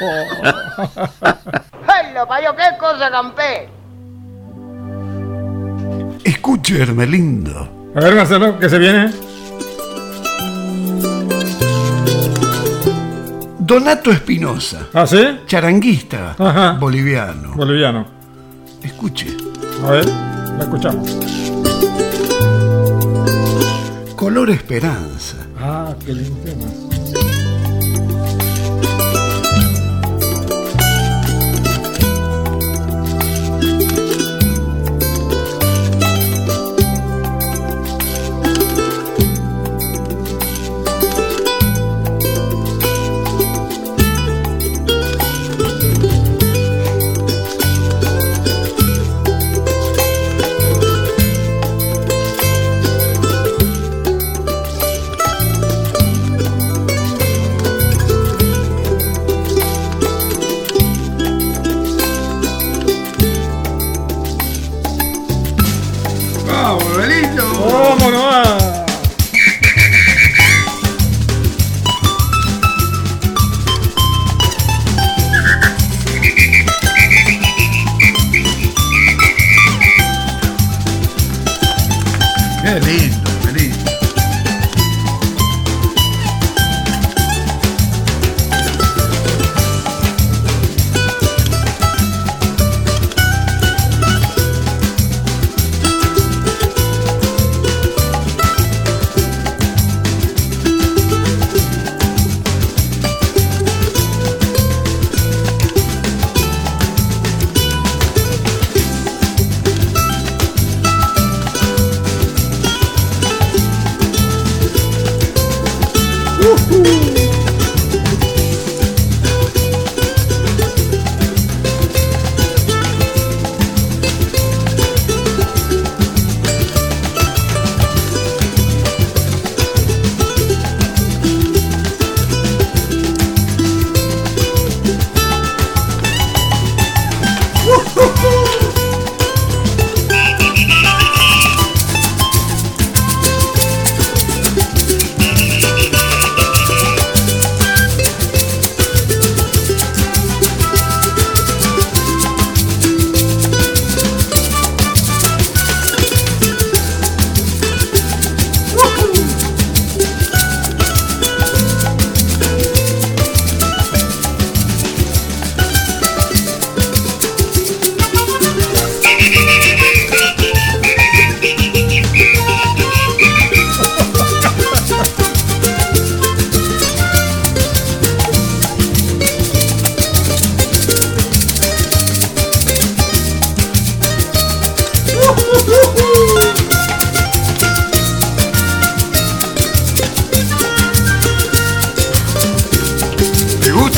¡Ay, lo parió! ¡Qué cosa campé! Escuche, Hermelindo. A ver, Marcelo, ¿qué se viene? Donato Espinosa. ¿Ah, sí? Charanguista. Ajá. Boliviano. Boliviano. Escuche. A ver, la escuchamos. Color Esperanza. Ah, qué lindo tema.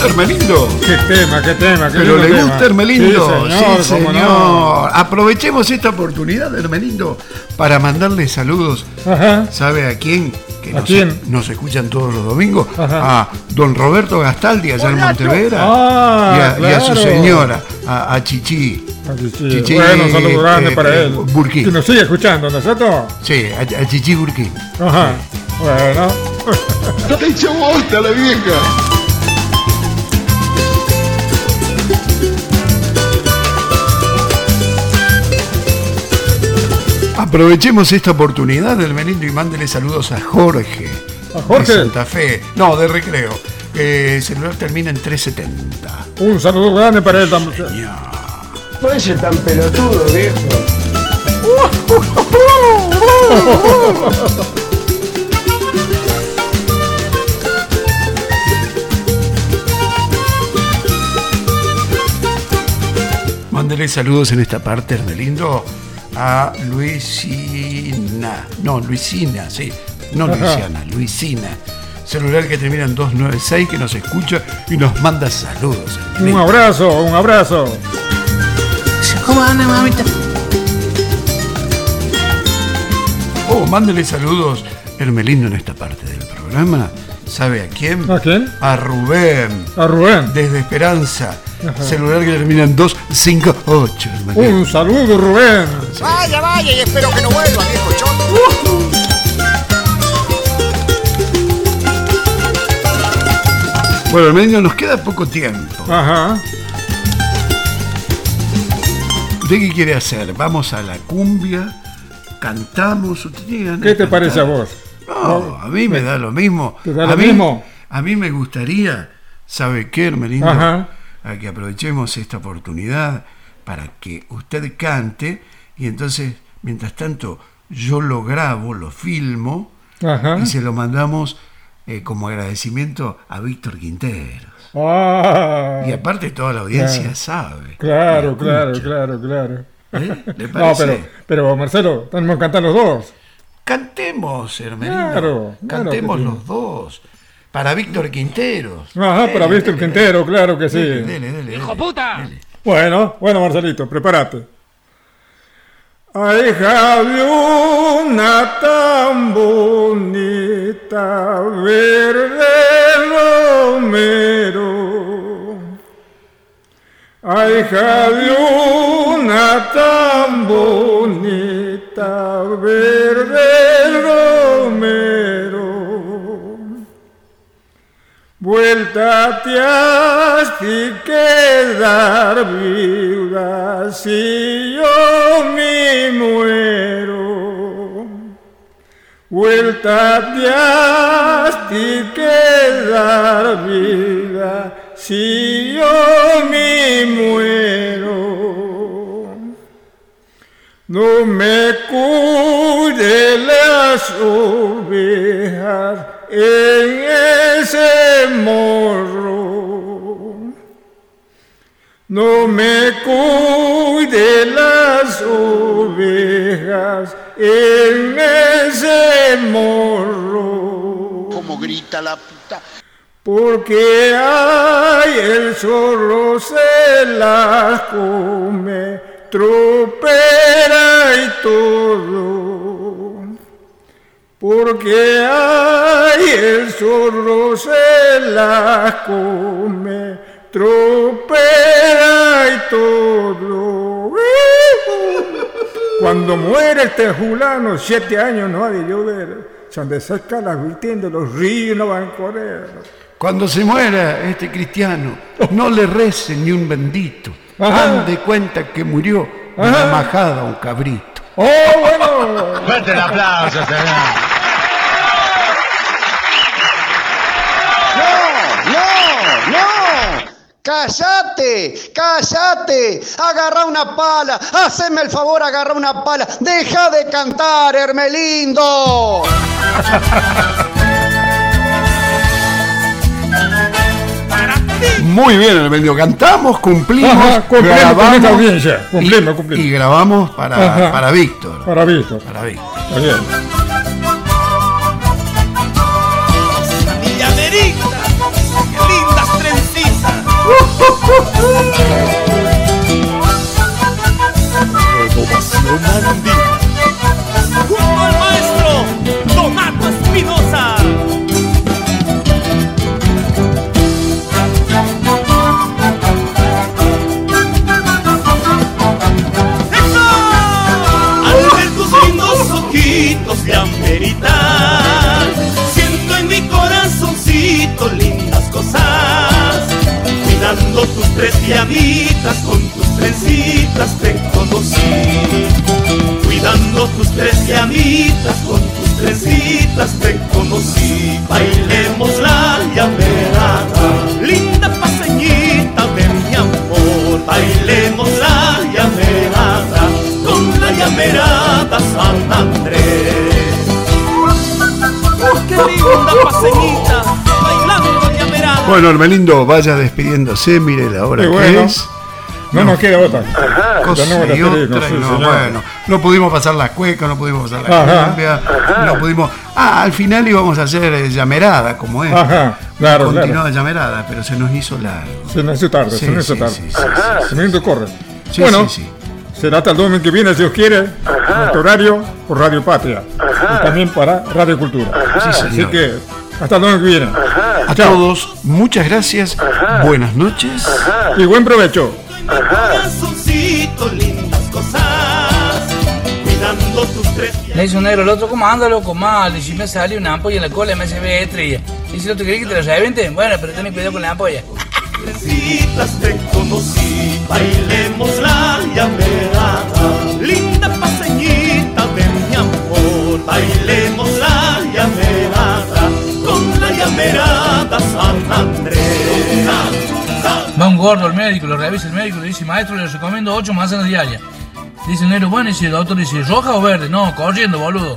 gusta Hermelindo? Qué tema. Pero le gusta Hermelindo. Sí, señor. No. Aprovechemos esta oportunidad, Hermelindo, para mandarle saludos. Ajá. ¿Sabe a quién? Que ¿A quién? Nos escuchan todos los domingos. Ajá. A don Roberto Gastaldi, allá en Montevera. Claro. Y a su señora, a Chichi. Chichi. Bueno, un saludo grande para él. Burquín. Que nos sigue escuchando, ¿no es cierto? Sí, a Chichi Burquín. Ajá. Bueno. ¡Le echó vuelta la vieja! Aprovechemos esta oportunidad, Hermelindo, y mándele saludos a Jorge. ¿A Jorge? De Santa Fe. No, de Recreo. El celular termina en 370. Un saludo grande para él también. No es tan pelotudo, viejo. Mándele saludos en esta parte, Hermelindo, a Luisina. No, Luisina, sí. No Luisiana, Luisina. Celular que termina en 296, que nos escucha y nos manda saludos. Un abrazo. ¿Cómo anda, mamita? Mándele saludos, Hermelindo, en esta parte del programa. ¿Sabe a quién? ¿A quién? A Rubén. A Rubén. Desde Esperanza. Ajá. Celular que termina en 258. Hermelindo. Un saludo, Rubén. Sí. Vaya, y espero que no vuelva, viejo choto. Bueno, Hermelindo, nos queda poco tiempo. Ajá. ¿Usted qué quiere hacer? ¿Vamos a la cumbia? ¿Cantamos? ¿Usted tiene ganas ¿Qué te de parece a cantar? vos? No, a mí me da lo mismo. ¿Te da lo mismo? A mí me gustaría, ¿sabe qué, Hermelindo? Ajá. A que aprovechemos esta oportunidad para que usted cante y entonces, mientras tanto, yo lo grabo, lo filmo. Ajá. Y se lo mandamos como agradecimiento a Víctor Quinteros. Ah. Y aparte toda la audiencia sabe. Claro. ¿Le parece? No, pero Marcelo, tenemos que cantar los dos. Cantemos, Hermelindo. Claro, cantemos que sí. los dos. Para Víctor Quinteros. Ajá, para Víctor Quintero, claro que sí. Dele. ¡Hijo puta! Bueno, Marcelito, prepárate. Ay, una tan bonita, verde romero. Ay, una tan bonita, verde romero. Vuelta te has de quedar viuda si yo me muero. Vuelta te has de quedar viuda si yo me muero. No me cuide las ovejas en ese morro. No me cuide las ovejas en ese morro. Como grita la puta. Porque ay, el zorro se las come, tropera y todo. Porque ay, el zorro se las come, tropera y todo. Cuando muere este fulano, 7 años no ha de llover. Se han de secar las virtiendas, los ríos no van a correr. Cuando se muera este cristiano, no le recen ni un bendito. Ajá. Dan de cuenta que murió de la majada a un cabrito. ¡Oh, bueno! Fuerte el aplauso, señor. ¡No! ¡Cállate! Agarra una pala. Haceme el favor, agarra una pala. Deja de cantar, Hermelindo. Muy bien, Hermelindo. Cantamos, cumplimos, cumplimos grabamos con esta audiencia. Cumplimos. Y grabamos para Víctor. Para Víctor. Para Víctor. Está bien. Familia Merita, qué lindas trencitas. de ameritar. Siento en mi corazoncito lindas cosas, cuidando tus tres llamitas, con tus trencitas te conocí. Cuidando tus tres llamitas, con tus trencitas te conocí. Bailemos la llamerada, linda paseñita de mi amor. Bailemos la llamerada, con la llamerada San Andrés. ¡Qué linda paseñita! Bailando llamerada. Bueno, Hermelindo, vaya despidiéndose, mire la hora que es. No nos queda otra. Cosa y otra, y no, bueno, no pudimos pasar la cueca, no pudimos pasar la cumbia, no pudimos. Al final íbamos a hacer llamerada, como es. Claro, continuaba llamerada, pero se nos hizo largo. Se nos hizo tarde, Sí, se nos hizo sí, tarde. sí, sí, Se me corre. Sí, Bueno, sí, sí. será hasta el domingo que viene, si Dios quiere, en este horario, por Radio Patria. Y también para Radio Cultura. Sí, Así señor. que, hasta el domingo que viene. A todos, muchas gracias, buenas noches. Y buen provecho. Corazoncito, lindas cosas, cuidando tus tres. Le dice un negro, el otro, ¿cómo anda, loco? Mal, y si me sale una ampolla en la cola, me hace ver estrella. Y si el otro, ¿querés que te la reviente? Bueno, pero ten cuidado con la ampolla. Trencitas te conocí, bailemos la llamerada, linda paseñita de mi amor. Bailemos la llamerada, con la llamerada San Andrés. Va un gordo al médico, lo revisa el médico, le dice, maestro, le recomiendo 8 manzanas diarias. Dice el negro, bueno, y si el doctor dice, ¿roja o verde? No, corriendo, boludo.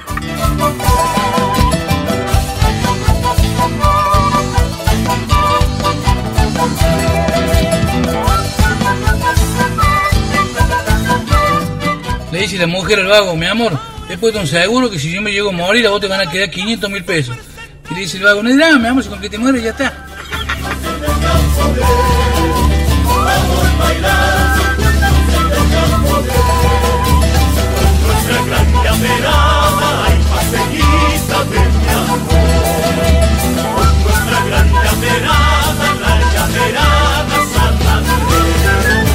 Le dice la mujer al vago, mi amor, he puesto un seguro que si yo me llego a morir, a vos te van a quedar 500.000 pesos. Y le dice el vago, no es nada, mi amor, si con que te mueres ya está. Vamos a bailar, nuestra gran llamerada, ay paseñita de mi amor. Nuestra gran llamerada, la llamerada San Andrés.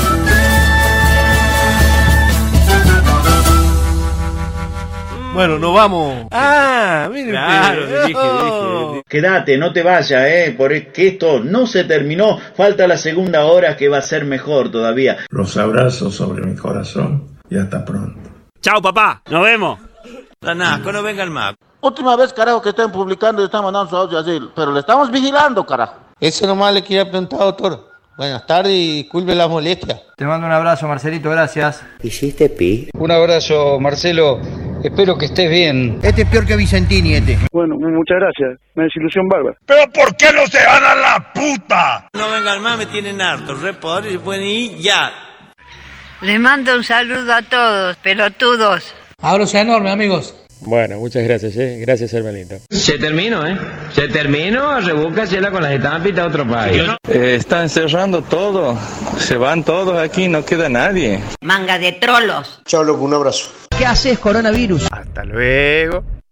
Bueno, nos vamos. Mire Claro, usted. dirige. Quédate, no te vayas, porque esto no se terminó. Falta la segunda hora que va a ser mejor todavía. Los abrazos sobre mi corazón y hasta pronto. Chao, papá. Nos vemos. Tanasco, no vengan más. Última vez, carajo, que están publicando y están mandando su audio así, pero le estamos vigilando, carajo. Eso nomás le quería preguntar, doctor. Buenas tardes y disculpe la molestia. Te mando un abrazo, Marcelito, gracias. ¿Hiciste pi? Un abrazo, Marcelo. Espero que estés bien. Este es peor que Vicentini, este. Bueno, muchas gracias. Me desilusión bárbara. ¿Pero por qué no se van a la puta? No vengan más, me tienen hartos. Repodores y pueden ir ya. Les mando un saludo a todos, pelotudos. Abrazo enorme, amigos. Bueno, muchas gracias, gracias Hermelindo. Se terminó, Se terminó, rebúscasela con las estampitas a otro país. Están cerrando todo. Se van todos aquí, no queda nadie. Manga de trolos. Chao, loco, un abrazo. ¿Qué haces, coronavirus? Hasta luego.